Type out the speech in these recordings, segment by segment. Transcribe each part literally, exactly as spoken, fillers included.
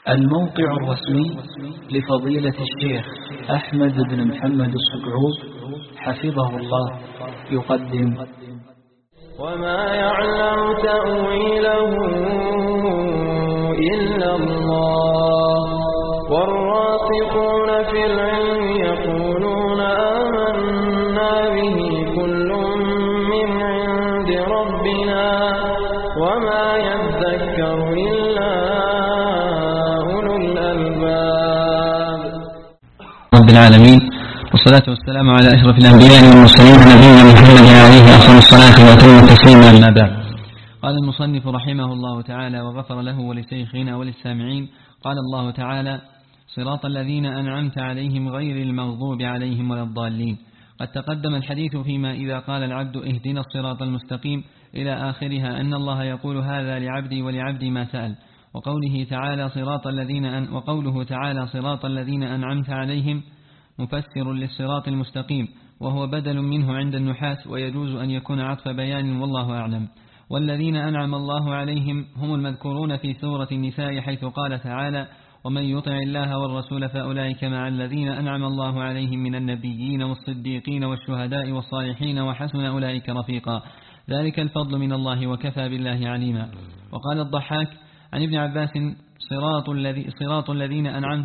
الموقع الرسمي لفضيلة الشيخ أحمد بن محمد السكعوب حفظه الله يقدم وما يعلم تأويله إلا الله والراسخون في العلم يقولون آمنا به كل من عند ربنا وما يذكر إلا أولو الألباب. رب العالمين والصلاة والسلام على أشرف الأنبياء والمرسلين نبينا محمد عليه أفضل الصلاة وأتم التسليم أما بعد. قال المصنف رحمه الله تعالى وغفر له ولشيخنا وللسامعين. قال الله تعالى: صراط الذين أنعمت عليهم غير المغضوب عليهم ولا الضالين. قد تقدم الحديث فيما إذا قال العبد اهدنا الصراط المستقيم إلى آخرها أن الله يقول هذا لعبدي ولعبدي ما سأل. وقوله تعالى صراط الذين أن وقوله تعالى صراط الذين أنعمت عليهم مفسر للصراط المستقيم، وهو بدل منه عند النحاس، ويجوز أن يكون عطف بيان والله أعلم. والذين أنعم الله عليهم هم المذكورون في سورة النساء حيث قال تعالى: ومن يطع الله والرسول فأولئك مع الذين أنعم الله عليهم من النبيين والصديقين والشهداء والصالحين وحسن أولئك رفيقا، ذلك الفضل من الله وكفى بالله عليما. وقال الضحاك عن ابن عباس: صراط, الذي صراط الذين أنعمت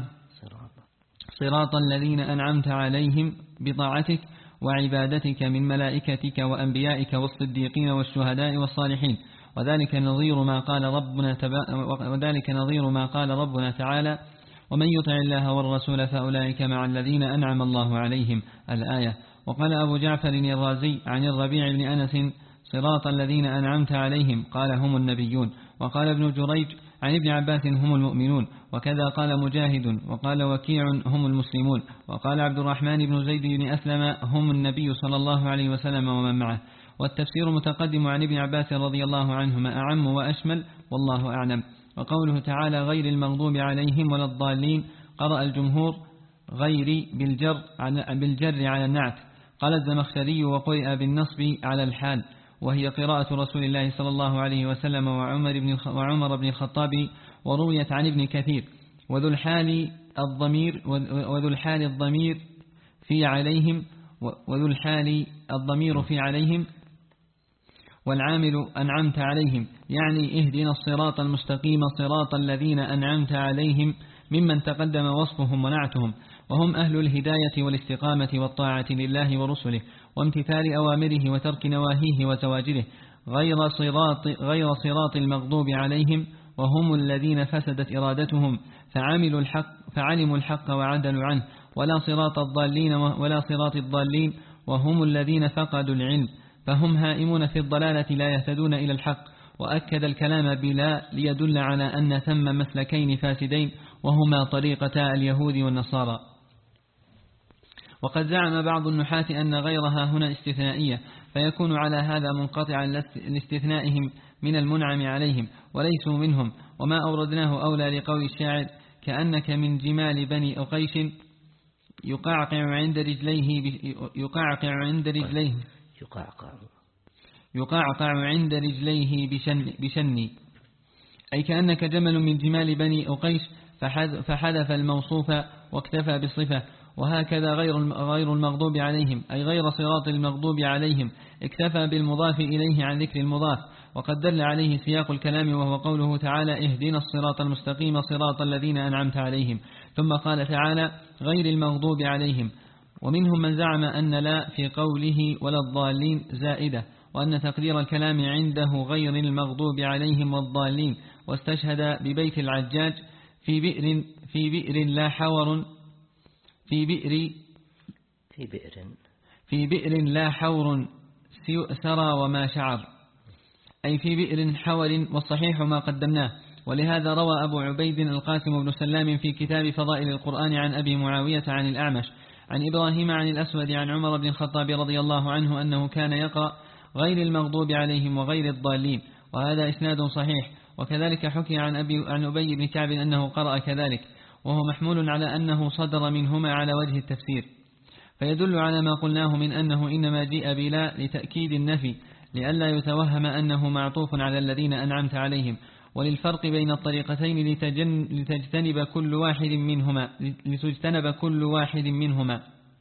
صراط الذين أنعمت عليهم بطاعتك وعبادتك من ملائكتك وأنبيائك والصديقين والشهداء والصالحين. وذلك نظير ما قال ربنا تبا وذلك نظير ما قال ربنا تعالى: ومن يطع الله والرسول فأولئك مع الذين أنعم الله عليهم، الآية. وقال أبو جعفر الرازي عن الربيع بن أنس: صراط الذين أنعمت عليهم قال هم النبيون. وقال ابن جريج عن ابن عباس هم المؤمنون. وكذا قال مجاهد. وقال وكيع هم المسلمون. وقال عبد الرحمن بن زيد بن أسلم هم النبي صلى الله عليه وسلم ومن معه. والتفسير متقدم عن ابن عباس رضي الله عنهما أعم وأشمل والله أعلم. وقوله تعالى غير المغضوب عليهم ولا الضالين قرأ الجمهور غير بالجر بالجر على النعت. قال الزمخشري وقرئ بالنصب على الحال، وهي قراءة رسول الله صلى الله عليه وسلم وعمر بن وعمر بن الخطاب. ورويت عن ابن كثير وذو الحال الضمير وذو الحال الضمير في عليهم وذو الحال الضمير في عليهم والعامل أنعمت عليهم، يعني اهدنا الصراط المستقيم صراط الذين أنعمت عليهم ممن تقدم وصفهم ونعتهم، وهم أهل الهداية والاستقامة والطاعة لله ورسله وامتثال أوامره وترك نواهيه وزواجره، غير صراط, غير صراط المغضوب عليهم، وهم الذين فسدت إرادتهم فعملوا الحق فعلموا الحق وعدلوا عنه، ولا صراط الضالين ولا صراط الضالين وهم الذين فقدوا العلم فهم هائمون في الضلالة لا يهتدون إلى الحق. وأكد الكلام بلا ليدل على أن ثم مسلكين فاسدين وهما طريقتا اليهود والنصارى. وقد زعم بعض النحاة أن غيرها هنا استثنائية، فيكون على هذا منقطعا لاستثنائهم من المنعم عليهم وليسوا منهم. وما أوردناه أولى لقول الشاعر: كأنك من جمال بني أقيش يقعقع عند رجليه يقعقع عند رجليه يقعقع يقعقع عند رجليه بشن بشني، أي كأنك جمل من جمال بني أقيش فحذف الموصوف واكتفى بالصفة. وهكذا غير غير المغضوب عليهم أي غير صراط المغضوب عليهم اكتفى بالمضاف إليه عن ذكر المضاف، وقد دل عليه سياق الكلام وهو قوله تعالى اهدنا الصراط المستقيم صراط الذين أنعمت عليهم، ثم قال تعالى غير المغضوب عليهم. ومنهم من زعم أن لا في قوله ولا الضالين زائدة، وأن تقدير الكلام عنده غير المغضوب عليهم والضالين، واستشهد ببيت العجاج في بئر في بئر لا حور في بئر في بئر في بئر لا حور سرى وما شعر، أي في بئر حور، والصحيح ما قدمناه. ولهذا روى أبو عبيد القاسم بن سلام في كتاب فضائل القرآن عن أبي معاوية عن الأعمش عن إبراهيم عن الأسود عن عمر بن الخطاب رضي الله عنه أنه كان يقرأ غير المغضوب عليهم وغير الضالين، وهذا إسناد صحيح. وكذلك حكي عن أبي عن أبي بن كعب أنه قرأ كذلك، وهو محمول على أنه صدر منهما على وجه التفسير، فيدل على ما قلناه من أنه إنما جيء بلا لتأكيد النفي لئلا يتوهم أنه معطوف على الذين أنعمت عليهم. وللفرق بين الطريقتين لتجن لتجتنب كل واحد منهما لتجتنب كل واحد منهما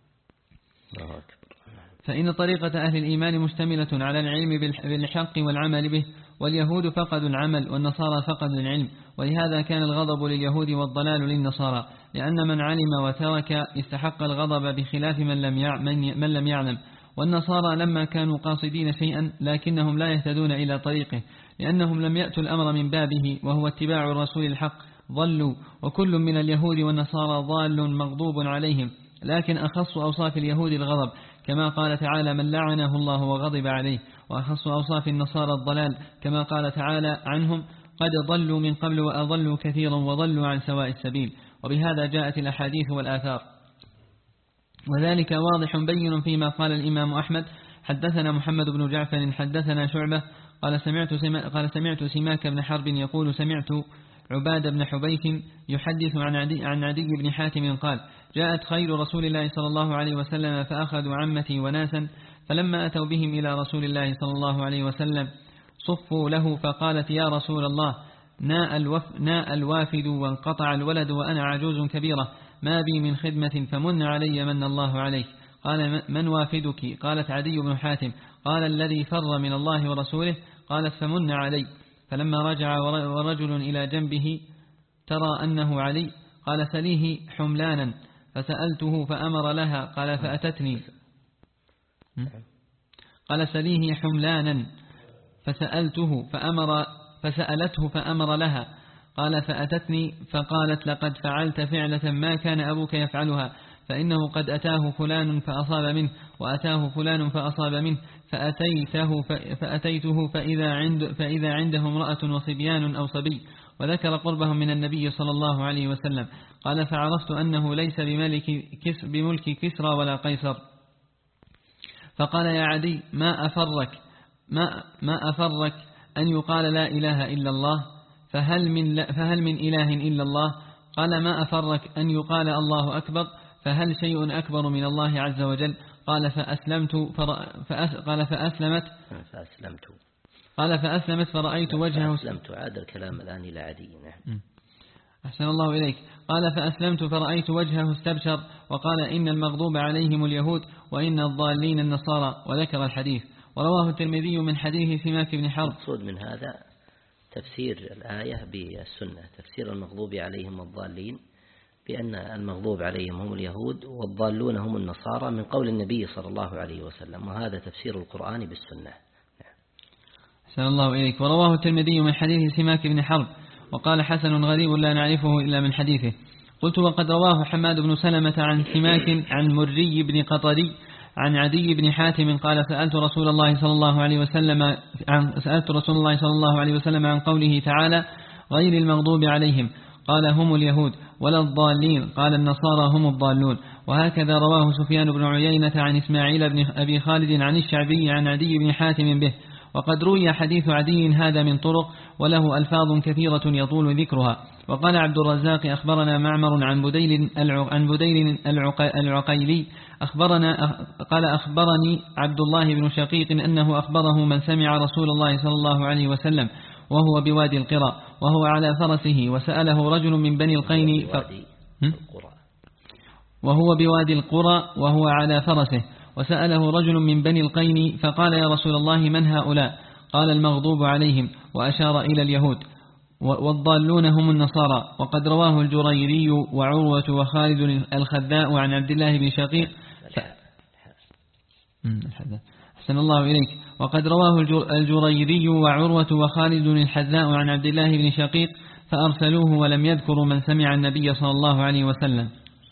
فإن طريقة أهل الإيمان مشتملة على العلم بالحق والعمل به، واليهود فقدوا العمل والنصارى فقدوا العلم، ولهذا كان الغضب لليهود والضلال للنصارى، لأن من علم وترك استحق الغضب بخلاف من لم من لم يعلم. والنصارى لما كانوا قاصدين شيئا لكنهم لا يهتدون إلى طريقه، لأنهم لم يأتوا الأمر من بابه وهو اتباع الرسول الحق، ضلوا. وكل من اليهود والنصارى ضال مغضوب عليهم، لكن أخص أوصاف اليهود الغضب، كما قال تعالى من لعنه الله وغضب عليه، وأخص أوصاف النصارى الضلال، كما قال تعالى عنهم قد ضلوا من قبل وأضلوا كثيرا وضلوا عن سواء السبيل. وبهذا جاءت الأحاديث والآثار، وذلك واضح بين فيما قال الإمام أحمد حدثنا محمد بن جعفر حدثنا شعبة قال سمعت قال سمعت سماك بن حرب يقول سمعت عباد بن حبيش يحدث عن عدي, عن عدي بن حاتم قال جاءت خير رسول الله صلى الله عليه وسلم فأخذوا عمتي وناسا، فلما أتوا بهم إلى رسول الله صلى الله عليه وسلم صفوا له، فقالت يا رسول الله ناء, الوف ناء الوافد وانقطع الولد وأنا عجوز كبيرة، ما بي من خدمة فمن علي من الله عليك. قال من وافدك؟ قالت عدي بن حاتم. قال الذي فر من الله ورسوله. قالت فمن علي. فلما رجع ورجل إلى جنبه ترى أنه علي قال سليه حملانا، فسألته فأمر لها قال فأتتني قال سليه حملانا فسألته فأمر فسألته فأمر لها قال فأتتني فقالت لقد فعلت فعلة ما كان أبوك يفعلها، فإنه قد أتاه فلان فأصاب منه وأتاه فلان فأصاب منه، فأتيته, فأتيته فإذا, عند فإذا عنده امرأة وصبيان أو صبي، وذكر قربهم من النبي صلى الله عليه وسلم. قال فعرفت أنه ليس بملك, كس بملك كسرى ولا قيصر. فقال يا عدي ما أفرك ما, ما أفرك أن يقال لا إله إلا الله، فهل من, فهل من إله إلا الله؟ قال ما أفرك أن يقال الله أكبر، فهل شيء أكبر من الله عز وجل؟ قال فأسلمت فأس قال فأسلمت فأسلمت قال فأسلمت فرأيت وجهه أسلمت. عاد الكلام الآن إلى عدي. نعم. أحسن الله إليك. قال فأسلمت فرأيت وجهه استبشر وقال إن المغضوب عليهم اليهود وإن الضالين النصارى، وذكر الحديث. ورواه الترمذي من حديث سماك بن حرب. المقصود من هذا تفسير الآية بالسنة، تفسير المغضوب عليهم الضالين بأن المغضوب عليهم هم اليهود والضالون هم النصارى من قول النبي صلى الله عليه وسلم، وهذا تفسير القرآن بالسنة. أحسن الله إليك. ورواه الترمذي من حديث سماك بن حرب وقال حسن غريب لا نعرفه إلا من حديثه. قلت وقد رواه حماد بن سلمة عن سماك عن مري بن قطري عن عدي بن حاتم قال سألت رسول الله صلى الله عليه وسلم عن سألت رسول الله صلى الله عليه وسلم عن قوله تعالى غير المغضوب عليهم، قال هم اليهود، ولا الضالين، قال النصارى هم الضالون. وهكذا رواه سفيان بن عيينة عن إسماعيل بن أبي خالد عن الشعبي عن عدي بن حاتم به. وقد روي حديث عدي هذا من طرق وله ألفاظ كثيرة يطول ذكرها. وقال عبد الرزاق أخبرنا معمر عن بديل عن بديل العقيلي أخبرنا قال أخبرني عبد الله بن شقيق أنه أخبره من سمع رسول الله صلى الله عليه وسلم وهو بوادي القرى وهو على فرسه، وسأله رجل من بني القين ف... وهو بوادي القرى وهو على فرسه، وسأله رجل من بني القين فقال يا رسول الله من هؤلاء؟ قال المغضوب عليهم، وأشار إلى اليهود، والضالون هم النصارى. وقد رواه الجريري وعروة وخالد الخذاء عن عبد الله بن شقيق ف... أحسن الله إليك. وقد رواه الجريري وعروة وخالد الحذاء عن عبد الله بن شقيق فأرسلوه ولم يذكروا من سمع النبي صلى الله عليه وسلم.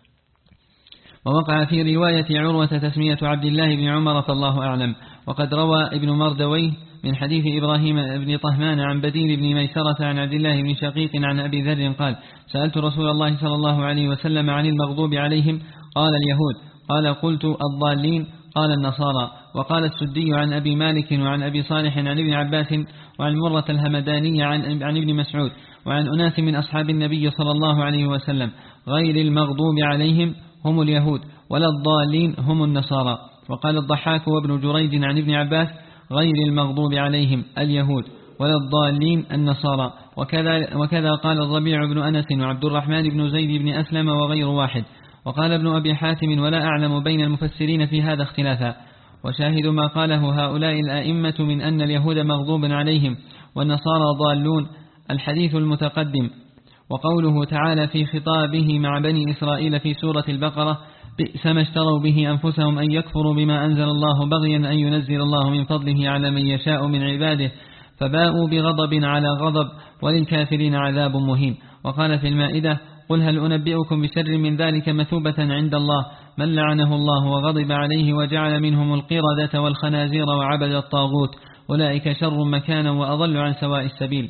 ووقع في رواية عروة تسمية عبد الله بن عمر فالله أعلم. وقد روى ابن مردويه من حديث إبراهيم بن طهمان عن بديل بن ميسرة عن عبد الله بن شقيق عن أبي ذر قال سألت رسول الله صلى الله عليه وسلم عن المغضوب عليهم قال اليهود، قال قلت الضالين قال النصارى. وقال السدي عن أبي مالك وعن أبي صالح عن ابن عباس وعن مرة الهمداني عن, عن ابن مسعود وعن أناس من أصحاب النبي صلى الله عليه وسلم غير المغضوب عليهم هم اليهود ولا الضالين هم النصارى. وقال الضحاك وابن جريج عن ابن عباس غير المغضوب عليهم اليهود ولا الضالين النصارى. وكذا, وكذا قال الربيع بن أنس وعبد الرحمن بن زيد بن أسلم وغير واحد. وقال ابن أبي حاتم ولا أعلم بين المفسرين في هذا اختلافا. وشاهد ما قاله هؤلاء الآئمة من أن اليهود مغضوب عليهم والنصارى ضالون الحديث المتقدم. وقوله تعالى في خطابه مع بني إسرائيل في سورة البقرة بئس ما اشتروا به أنفسهم أن يكفروا بما أنزل الله بغيا أن ينزل الله من فضله على من يشاء من عباده فباءوا بغضب على غضب وللكافرين عذاب مهين. وقال في المائدة قل هل أنبئكم بشر من ذلك مثوبة عند الله من لعنه الله وغضب عليه وجعل منهم القردة والخنازير وعبد الطاغوت أولئك شر مكانا وأضل عن سواء السبيل.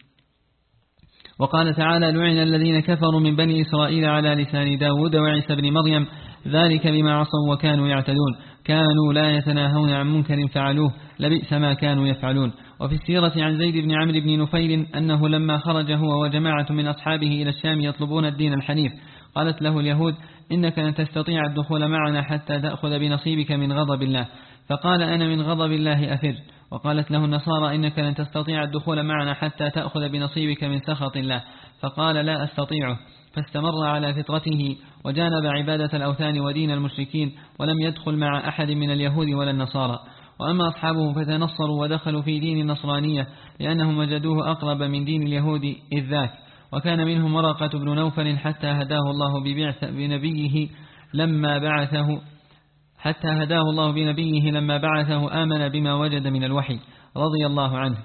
وقال تعالى لعن الذين كفروا من بني إسرائيل على لسان داود وعيسى بن مريم ذلك بما عصوا وكانوا يعتدون كانوا لا يتناهون عن منكر فعلوه لبئس ما كانوا يفعلون. وفي السيرة عن زيد بن عمرو بن نفيل أنه لما خرج هو وجماعة من أصحابه إلى الشام يطلبون الدين الحنيف قالت له اليهود إنك لن تستطيع الدخول معنا حتى تأخذ بنصيبك من غضب الله فقال أنا من غضب الله أفر. وقالت له النصارى إنك لن تستطيع الدخول معنا حتى تأخذ بنصيبك من سخط الله فقال لا أستطيعه فاستمر على فطرته وجانب عبادة الأوثان ودين المشركين ولم يدخل مع أحد من اليهود ولا النصارى. وأما أصحابه فتنصروا ودخلوا في دين النصرانية لأنهم وجدوه أقرب من دين اليهود إذ ذاك. وكان منهم ورقة بن نوفل حتى هداه الله ببعث بنبيه لما بعثه حتى هداه الله بنبيه لما بعثه آمن بما وجد من الوحي رضي الله عنه.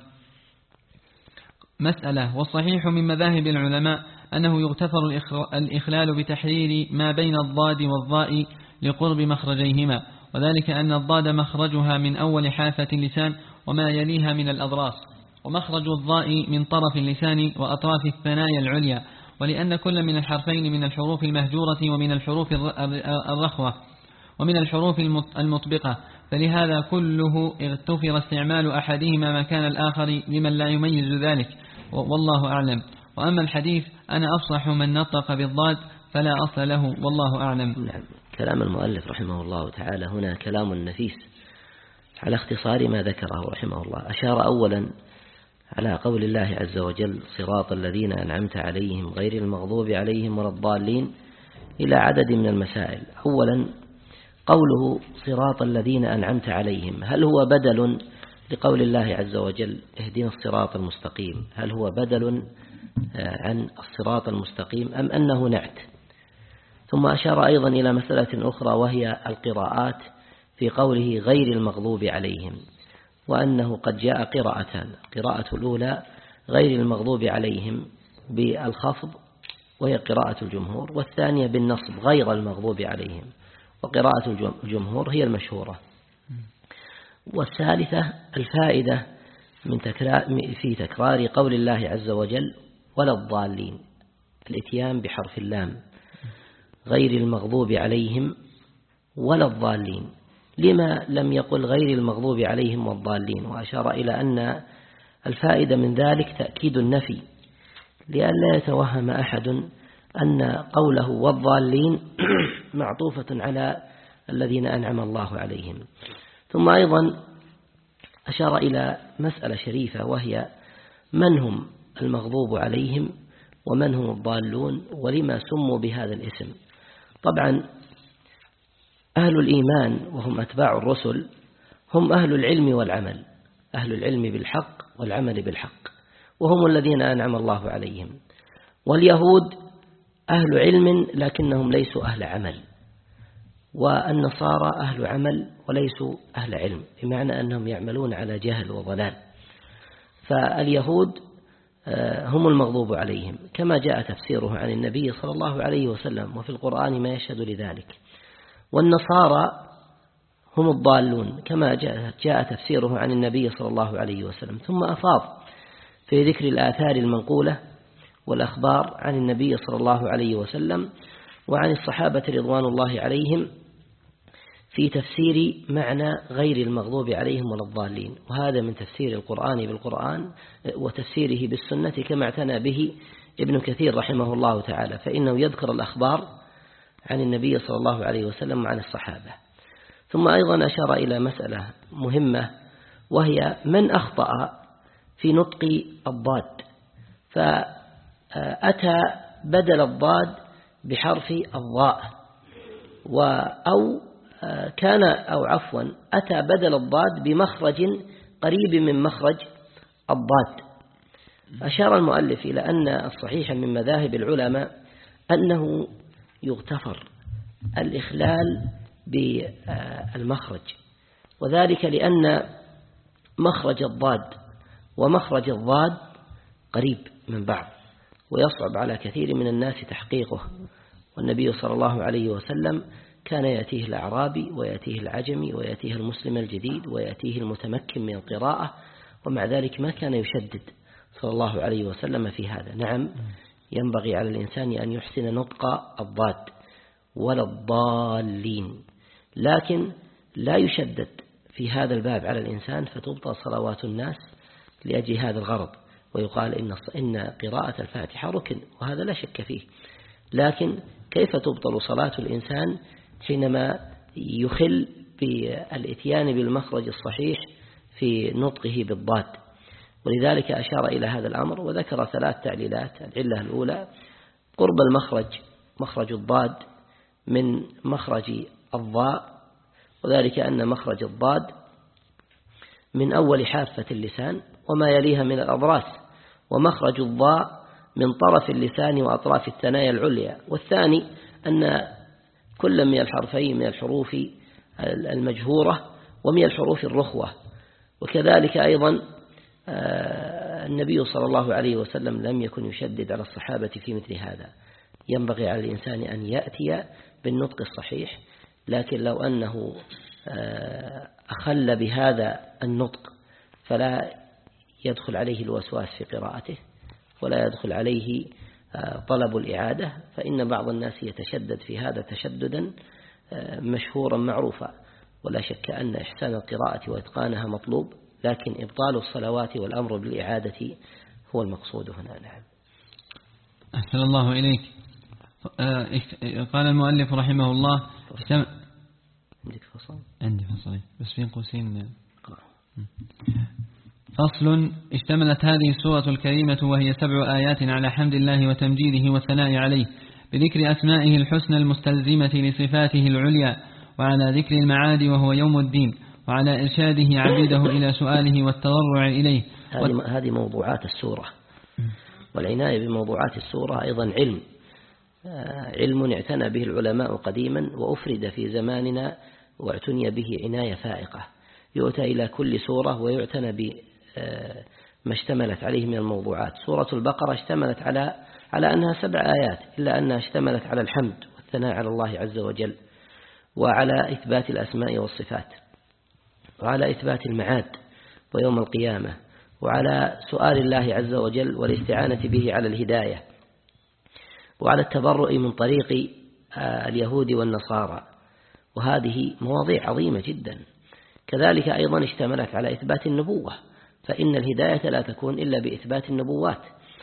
مسألة. والصحيح من مذاهب العلماء أنه يغتفر الإخلال بتحرير ما بين الضاد والضاء لقرب مخرجيهما وذلك أن الضاد مخرجها من أول حافة اللسان وما يليها من الأضراس ومخرج الضاء من طرف اللسان وأطراف الثنايا العليا ولأن كل من الحرفين من الحروف المهجورة ومن الحروف الرخوة ومن الحروف المطبقة فلهذا كله اغتفر استعمال أحدهما مكان الآخر لمن لا يميز ذلك والله أعلم. وأما الحديث أنا أفصح من نطق بالضاد فلا أصل له والله أعلم. نعم. كلام المؤلف رحمه الله تعالى هنا كلام نفيس على اختصار ما ذكره رحمه الله. أشار أولا على قول الله عز وجل صراط الذين أنعمت عليهم غير المغضوب عليهم ولا الضالين إلى عدد من المسائل. أولا قوله صراط الذين أنعمت عليهم هل هو بدل لقول الله عز وجل اهدنا الصراط المستقيم هل هو بدل عن الصراط المستقيم أم أنه نعت؟ ثم أشار أيضا إلى مسألة أخرى وهي القراءات في قوله غير المغضوب عليهم وأنه قد جاء قراءتان القراءة الأولى غير المغضوب عليهم بالخفض وهي قراءة الجمهور والثانية بالنصب غير المغضوب عليهم وقراءة الجمهور هي المشهورة. والثالثة الفائدة من تكرار في تكرار قول الله عز وجل ولا الضالين الاتيان بحرف اللام غير المغضوب عليهم ولا الضالين لما لم يقل غير المغضوب عليهم والضالين. وأشار إلى أن الفائدة من ذلك تأكيد النفي لئلا يتوهم أحد أن قوله والضالين معطوفة على الذين أنعم الله عليهم. ثم أيضا أشار إلى مسألة شريفة وهي من هم المغضوب عليهم ومن هم الضالون ولما سموا بهذا الاسم. طبعا أهل الإيمان وهم أتباع الرسل هم أهل العلم والعمل أهل العلم بالحق والعمل بالحق وهم الذين أنعم الله عليهم. واليهود أهل علم لكنهم ليسوا أهل عمل والنصارى أهل عمل وليسوا أهل علم بمعنى أنهم يعملون على جهل وضلال. فاليهود هم المغضوب عليهم كما جاء تفسيره عن النبي صلى الله عليه وسلم وفي القرآن ما يشهد لذلك. والنصارى هم الضالون كما جاء تفسيره عن النبي صلى الله عليه وسلم. ثم أفاض في ذكر الآثار المنقولة والأخبار عن النبي صلى الله عليه وسلم وعن الصحابة رضوان الله عليهم في تفسير معنى غير المغضوب عليهم ولا الضالين. وهذا من تفسير القرآن بالقرآن وتفسيره بالسنة كما اعتنى به ابن كثير رحمه الله تعالى فإنه يذكر الأخبار عن النبي صلى الله عليه وسلم وعن الصحابة. ثم أيضا أشار إلى مسألة مهمة وهي من أخطأ في نطق الضاد فأتى بدل الضاد بحرف الضاء، أو كان أو عفوا أتى بدل الضاد بمخرج قريب من مخرج الضاد. أشار المؤلف إلى أن الصحيح من مذاهب العلماء أنه يغتفر الإخلال بالمخرج، وذلك لأن مخرج الضاد ومخرج الضاد قريب من بعض ويصعب على كثير من الناس تحقيقه. والنبي صلى الله عليه وسلم كان يأتيه الأعرابي ويأتيه العجمي ويأتيه المسلم الجديد ويأتيه المتمكن من القراءة، ومع ذلك ما كان يشدد صلى الله عليه وسلم في هذا. نعم، ينبغي على الإنسان أن يحسن نطق الضاد ولا الضالين، لكن لا يشدد في هذا الباب على الإنسان فتبطل صلوات الناس لأجل هذا الغرض، ويقال إن إن قراءة الفاتحة ركن، وهذا لا شك فيه. لكن كيف تبطل صلاة الإنسان حينما يخل بالإتيان بالمخرج الصحيح في نطقه بالضاد؟ ولذلك أشار إلى هذا الأمر وذكر ثلاث تعليلات. العلة الأولى قرب المخرج مخرج الضاد من مخرج الضاء، وذلك أن مخرج الضاد من أول حافة اللسان وما يليها من الأضراس، ومخرج الضاء من طرف اللسان وأطراف الثنايا العليا. والثاني أن كل من الحرفين من الحروف المجهورة ومن الحروف الرخوة. وكذلك أيضا النبي صلى الله عليه وسلم لم يكن يشدد على الصحابة في مثل هذا. ينبغي على الإنسان أن يأتي بالنطق الصحيح، لكن لو أنه أخل بهذا النطق فلا يدخل عليه الوسواس في قراءته ولا يدخل عليه طلب الإعادة، فإن بعض الناس يتشدد في هذا تشددا مشهورا معروفا. ولا شك أن إحسان القراءة وإتقانها مطلوب، لكن إبطال الصلوات والأمر بالإعادة هو المقصود هنا. نعم. أحسن الله إليك. قال المؤلف رحمه الله اجتمع... عندك فصل؟ عندي فصل بس بين قوسين. فصل: اشتملت هذه السورة الكريمة وهي سبع آيات على حمد الله وتمجيده والثناء عليه بذكر أسمائه الحسنى المستلزمة لصفاته العليا، وعلى ذكر المعاد وهو يوم الدين، وعلى إرشاده عبيده إلى سؤاله والتضرع إليه. هذه موضوعات السورة، والعناية بموضوعات السورة أيضا علم علم اعتنى به العلماء قديما وأفرد في زماننا واعتني به عناية فائقة. يؤتى إلى كل سورة ويعتنى بما اشتملت عليه من الموضوعات. سورة البقرة اشتملت على على أنها سبع آيات، إلا أنها اشتملت على الحمد والثناء على الله عز وجل، وعلى إثبات الأسماء والصفات، وعلى إثبات المعاد ويوم القيامة، وعلى سؤال الله عز وجل والاستعانة به على الهداية، وعلى التبرؤ من طريق اليهود والنصارى. وهذه مواضيع عظيمة جدا. كذلك أيضا اشتملت على إثبات النبوة، فإن الهداية لا تكون إلا بإثبات النبوات.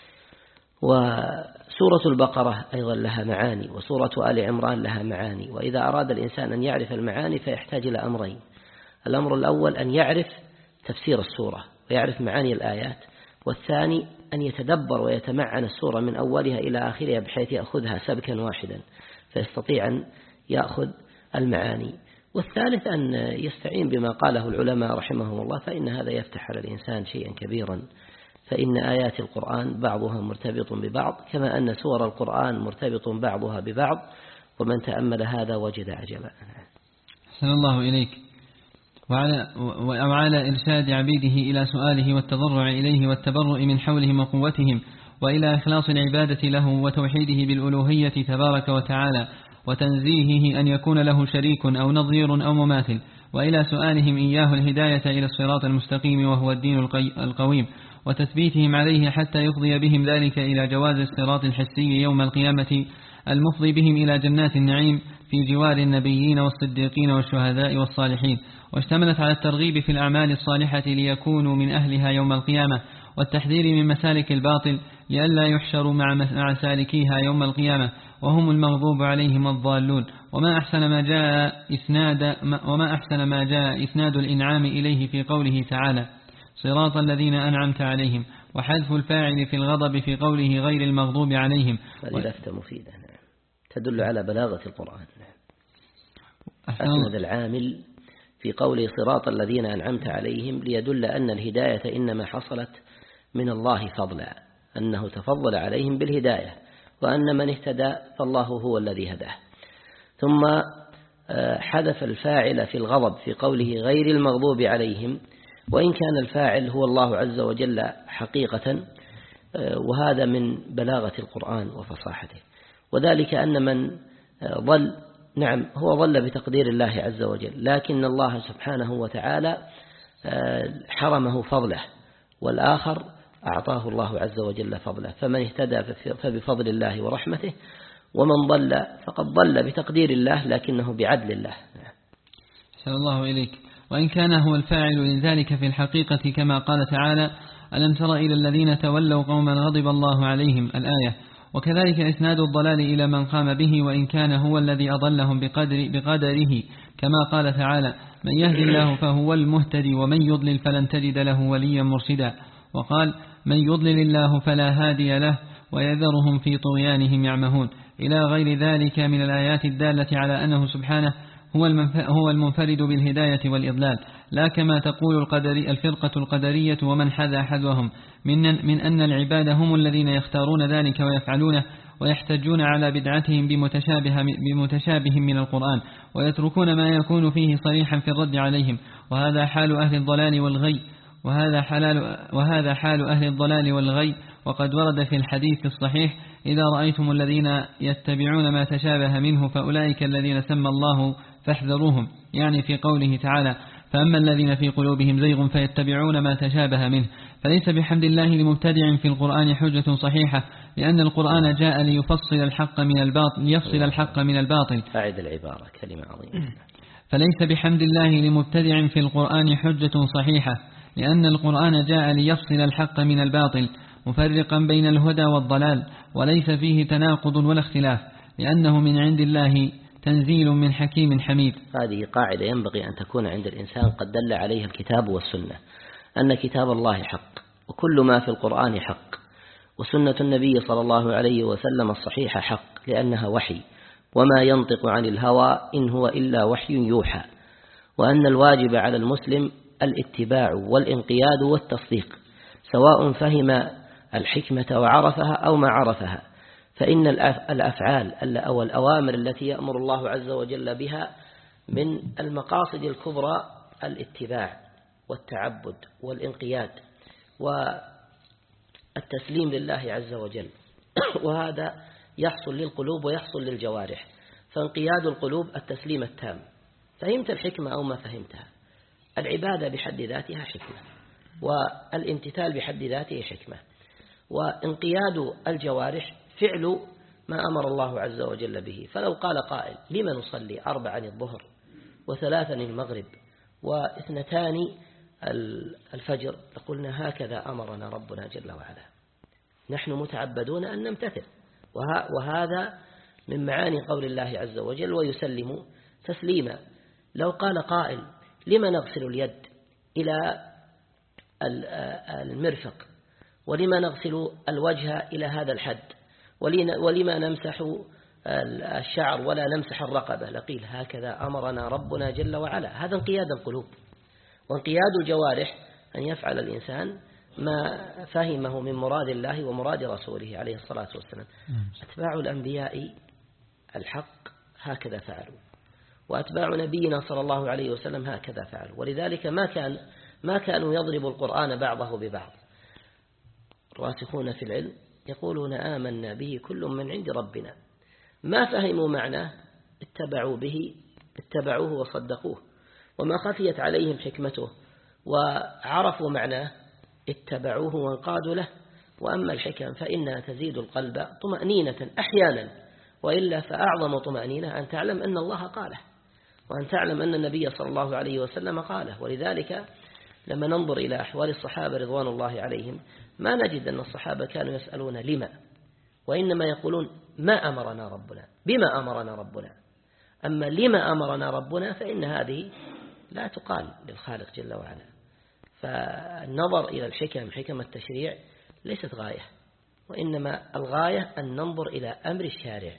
وسورة البقرة أيضا لها معاني، وسورة آل عمران لها معاني. وإذا أراد الإنسان أن يعرف المعاني فيحتاج إلى أمرين: الأمر الأول أن يعرف تفسير السورة ويعرف معاني الآيات، والثاني أن يتدبر ويتمعن السورة من أولها إلى آخرها بحيث يأخذها سبكا واحدا فيستطيع أن يأخذ المعاني. والثالث أن يستعين بما قاله العلماء رحمهم الله، فإن هذا يفتح على الإنسان شيئا كبيرا. فإن آيات القرآن بعضها مرتبط ببعض، كما أن سور القرآن مرتبط بعضها ببعض، ومن تأمل هذا وجد عجبا. أحسن الله إليك. وعلى, وعلى إرشاد عبيده إلى سؤاله والتضرع إليه والتبرؤ من حولهم وقوتهم، وإلى إخلاص العبادة له وتوحيده بالألوهية تبارك وتعالى، وتنزيهه أن يكون له شريك أو نظير أو مماثل، وإلى سؤالهم إياه الهداية إلى الصراط المستقيم وهو الدين القويم، وتثبيتهم عليه حتى يفضي بهم ذلك إلى جواز الصراط الحسي يوم القيامة المفضي بهم إلى جنات النعيم في جوار النبيين والصديقين والشهداء والصالحين. واشتملت على الترغيب في الأعمال الصالحة ليكونوا من أهلها يوم القيامة، والتحذير من مسالك الباطل لئلا يحشروا مع سالكيها يوم القيامة وهم المغضوب عليهم الضالون. وما أحسن ما جاء إسناد وما أحسن ما جاء إسناد الإنعام إليه في قوله تعالى: صراط الذين أنعمت عليهم، وحذف الفاعل في الغضب في قوله غير المغضوب عليهم. هذه لفتة مفيدة تدل على بلاغة القرآن. أسند العامل في قوله صراط الذين أنعمت عليهم ليدل أن الهداية إنما حصلت من الله فضلا، أنه تفضل عليهم بالهداية، وأن من اهتدى فالله هو الذي هداه. ثم حذف الفاعل في الغضب في قوله غير المغضوب عليهم، وإن كان الفاعل هو الله عز وجل حقيقة، وهذا من بلاغة القرآن وفصاحته، وذلك أن من ضل نعم هو ضل بتقدير الله عز وجل، لكن الله سبحانه وتعالى حرمه فضله، والآخر أعطاه الله عز وجل فضله، فمن اهتدى فبفضل الله ورحمته، ومن ضل فقد ضل بتقدير الله لكنه بعدل الله. أحسن الله إليك. وإن كان هو الفاعل لذلك في الحقيقة كما قال تعالى ألم تر إلى الذين تولوا قوما غضب الله عليهم الآية. وكذلك إسناد الضلال إلى من قام به وإن كان هو الذي أضلهم بقدر بقدره كما قال تعالى من يهدي الله فهو المهتدي ومن يضلل فلن تجد له وليا مرشدا. وقال من يضلل الله فلا هادي له ويذرهم في طغيانهم يعمهون، إلى غير ذلك من الآيات الدالة على أنه سبحانه هو المنفرد بالهداية والإضلال، لا كما تقول القدري الفرقة القدرية ومن حذا حذوهم من, من أن العباد هم الذين يختارون ذلك ويفعلونه ويحتجون على بدعتهم بمتشابه, بمتشابه من القرآن ويتركون ما يكون فيه صريحا في الرد عليهم، وهذا حال أهل الضلال والغي وهذا, حلال وهذا حال أهل الضلال والغي. وقد ورد في الحديث الصحيح إذا رأيتم الذين يتبعون ما تشابه منه فأولئك الذين سمى الله فاحذروهم، يعني في قوله تعالى فأما الذين في قلوبهم زيغ فيتبعون ما تشابه منه. فليس بحمد الله لمبتدع في القرآن حجة صحيحة، لأن القرآن جاء ليفصل الحق من الباطل ليفصل الحق من الباطل. أعد العبارة كلمة عظيمة. فليس بحمد الله لمبتدع في القرآن حجة صحيحة، لأن القرآن جاء ليفصل الحق من الباطل مفرقا بين الهدى والضلال، وليس فيه تناقض ولا اختلاف، لأنه من عند الله تنزيل من حكيم حميد. هذه قاعدة ينبغي أن تكون عند الإنسان قد دل عليها الكتاب والسنة، أن كتاب الله حق وكل ما في القرآن حق، وسنة النبي صلى الله عليه وسلم الصحيحة حق لأنها وحي، وما ينطق عن الهوى إن هو إلا وحي يوحى، وأن الواجب على المسلم الاتباع والانقياد والتصديق سواء فهم الحكمة وعرفها أو ما عرفها، فإن الأفعال أو الأوامر التي يأمر الله عز وجل بها من المقاصد الكبرى الاتباع والتعبد والانقياد والتسليم لله عز وجل، وهذا يحصل للقلوب ويحصل للجوارح. فانقياد القلوب التسليم التام، فهمت الحكمة أو ما فهمتها، العبادة بحد ذاتها حكمة، والامتثال بحد ذاته حكمة، وانقياد الجوارح فعل ما أمر الله عز وجل به. فلو قال قائل لما نصلي أربعا الظهر وثلاثا المغرب واثنتان الفجر، لقلنا هكذا أمرنا ربنا جل وعلا، نحن متعبدون أن نمتثل، وهذا من معاني قول الله عز وجل ويسلم تسليما. لو قال قائل لما نغسل اليد إلى المرفق ولما نغسل الوجه إلى هذا الحد ولما نمسح الشعر ولا نمسح الرقبة، لقيل هكذا أمرنا ربنا جل وعلا. هذا انقياد القلوب. وانقياد الجوارح أن يفعل الإنسان ما فهمه من مراد الله ومراد رسوله عليه الصلاة والسلام. أتباع الأنبياء الحق هكذا فعلوا، وأتباع نبينا صلى الله عليه وسلم هكذا فعلوا، ولذلك ما كان ما كانوا يضرب القرآن بعضه ببعض. الراسخون في العلم يقولون آمنا به كل من عند ربنا، ما فهموا معناه اتبعوا به اتبعوه وصدقوه، وما خفيت عليهم حكمته وعرفوا معناه اتبعوه وانقادوا له. وأما الحكم فإنها تزيد القلب طمأنينة أحيانا، وإلا فأعظم طمأنينة أن تعلم أن الله قاله، وأن تعلم أن النبي صلى الله عليه وسلم قاله. ولذلك لما ننظر إلى أحوال الصحابة رضوان الله عليهم ما نجد أن الصحابة كانوا يسألون لما، وإنما يقولون ما أمرنا ربنا، بما أمرنا ربنا. أما لما أمرنا ربنا فإن هذه لا تقال للخالق جل وعلا. فالنظر إلى الحكم حكم التشريع ليست غاية، وإنما الغاية أن ننظر إلى أمر الشارع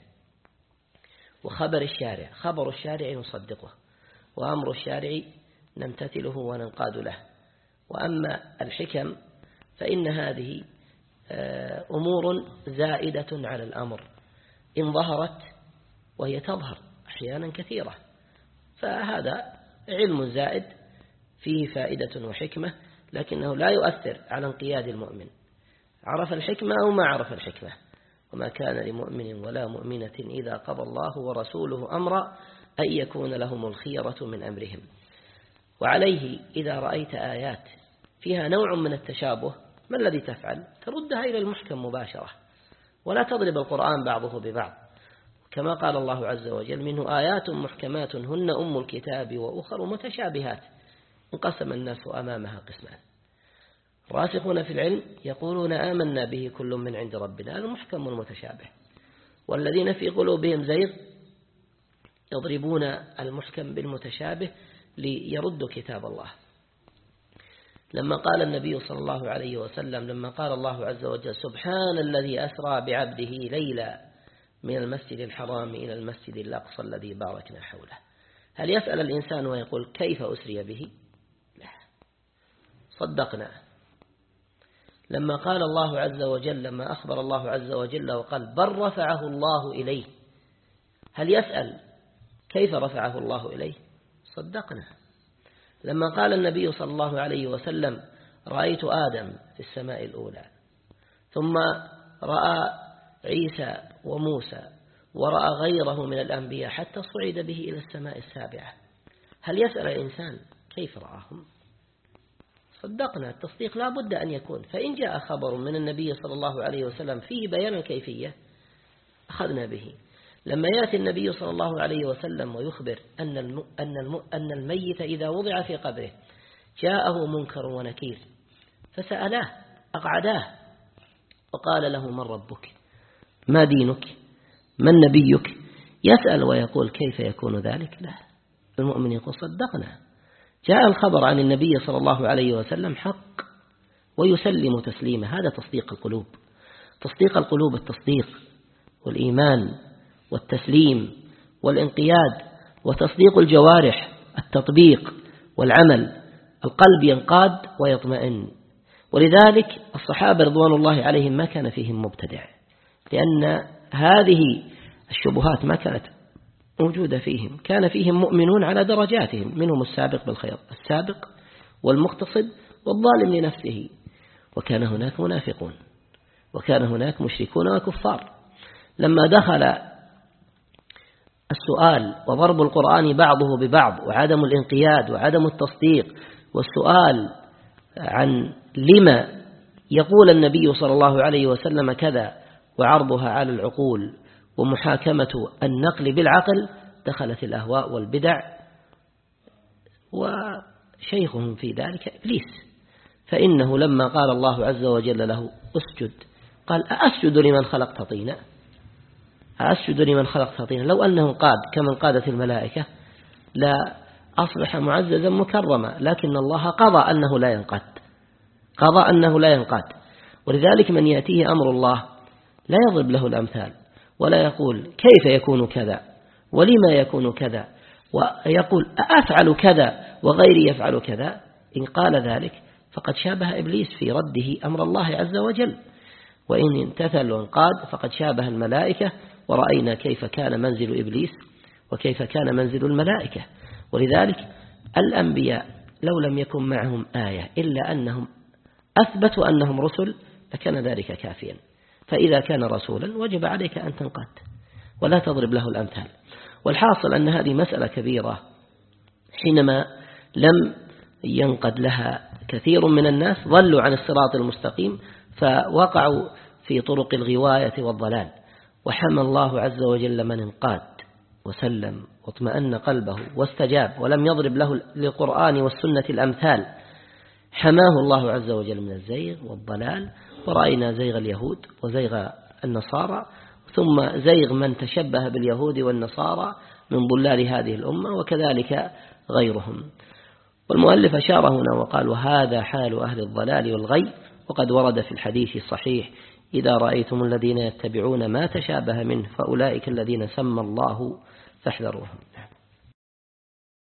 وخبر الشارع. خبر الشارع نصدقه، وأمر الشارع نمتثله وننقاد له. وأما الحكم فإن هذه أمور زائدة على الأمر إن ظهرت، وهي تظهر أحيانا كثيرة، فهذا علم زائد فيه فائدة وحكمة، لكنه لا يؤثر على انقياد المؤمن، عرف الحكمة أو ما عرف الحكمة. وما كان لمؤمن ولا مؤمنة إذا قضى الله ورسوله أمرا أن يكون لهم الخيرة من أمرهم. وعليه إذا رأيت آيات فيها نوع من التشابه، ما الذي تفعل؟ تردها إلى المحكم مباشرة، ولا تضرب القرآن بعضه ببعض. كما قال الله عز وجل: منه آيات محكمات هن أم الكتاب وأخر متشابهات انقسم الناس أمامها قسمان. راسخون في العلم يقولون آمنا به كل من عند ربنا، المحكم والمتشابه. والذين في قلوبهم زيغ يضربون المحكم بالمتشابه ليردوا كتاب الله. لما قال النبي صلى الله عليه وسلم، لما قال الله عز وجل: سبحان الذي أسرى بعبده ليلا من المسجد الحرام إلى المسجد الأقصى الذي باركنا حوله، هل يسأل الإنسان ويقول كيف أسري به؟ لا، صدقنا. لما قال الله عز وجل، لما أخبر الله عز وجل وقال: بل رفعه الله إليه، هل يسأل كيف رفعه الله إليه؟ صدقنا. لما قال النبي صلى الله عليه وسلم: رأيت آدم في السماء الأولى، ثم رأى عيسى وموسى ورأى غيره من الأنبياء حتى صعد به إلى السماء السابعة، هل يسأل الإنسان كيف رآهم؟ صدقنا. التصديق لا بد أن يكون. فإن جاء خبر من النبي صلى الله عليه وسلم فيه بيان الكيفية أخذنا به. لما يأتي النبي صلى الله عليه وسلم ويخبر أن الم... أن الم... أن الميت إذا وضع في قبره جاءه منكر ونكير فسألاه أقعداه وقال له: من ربك؟ ما دينك؟ من نبيك؟ يسأل ويقول كيف يكون ذلك؟ لا، المؤمن يقول صدقنا. جاء الخبر عن النبي صلى الله عليه وسلم حق ويسلم تسليما. هذا تصديق القلوب. تصديق القلوب التصديق والإيمان والتسليم والانقياد، وتصديق الجوارح التطبيق والعمل. القلب ينقاد ويطمئن. ولذلك الصحابة رضوان الله عليهم ما كان فيهم مبتدع، لأن هذه الشبهات ما كانت موجودة فيهم. كان فيهم مؤمنون على درجاتهم، منهم السابق بالخير، السابق والمقتصد والظالم لنفسه. وكان هناك منافقون، وكان هناك مشركون وكفار. لما دخل السؤال وضرب القرآن بعضه ببعض وعدم الانقياد وعدم التصديق، والسؤال عن لما يقول النبي صلى الله عليه وسلم كذا وعرضها على العقول ومحاكمة النقل بالعقل، دخلت الأهواء والبدع، وشيخهم في ذلك إبليس. فإنه لما قال الله عز وجل له اسجد قال: أسجد لمن خلقت طينا؟ أسجد لمن خلقت طينا؟ لو أنه قاد كمن قادت الملائكة لا أصبح معززا مكرما، لكن الله قضى أنه لا ينقاد، قضى أنه لا ينقاد. ولذلك من يأتيه أمر الله لا يضرب له الأمثال، ولا يقول كيف يكون كذا ولما يكون كذا، ويقول أفعل كذا وغيري يفعل كذا. إن قال ذلك فقد شابه إبليس في رده أمر الله عز وجل، وإن امتثل وانقاد فقد شابه الملائكة، ورأينا كيف كان منزل إبليس وكيف كان منزل الملائكة. ولذلك الأنبياء لو لم يكن معهم آية إلا أنهم أثبتوا أنهم رسل لكان ذلك كافيا. فإذا كان رسولا وجب عليك أن تنقاد ولا تضرب له الأمثال. والحاصل أن هذه مسألة كبيرة، حينما لم ينقد لها كثير من الناس ضلوا عن الصراط المستقيم، فوقعوا في طرق الغواية والضلال. وحمى الله عز وجل من انقاد وسلم واطمأن قلبه واستجاب ولم يضرب له للقرآن والسنة الأمثال، حماه الله عز وجل من الزيغ والضلال. ورأينا زيغ اليهود وزيغ النصارى، ثم زيغ من تشبه باليهود والنصارى من ضلال هذه الأمة، وكذلك غيرهم. والمؤلف أشار هنا وقال: وهذا حال أهل الضلال والغي وقد ورد في الحديث الصحيح: إذا رأيتم الذين يتبعون ما تشابه منه فأولئك الذين سمى الله فاحذروهم.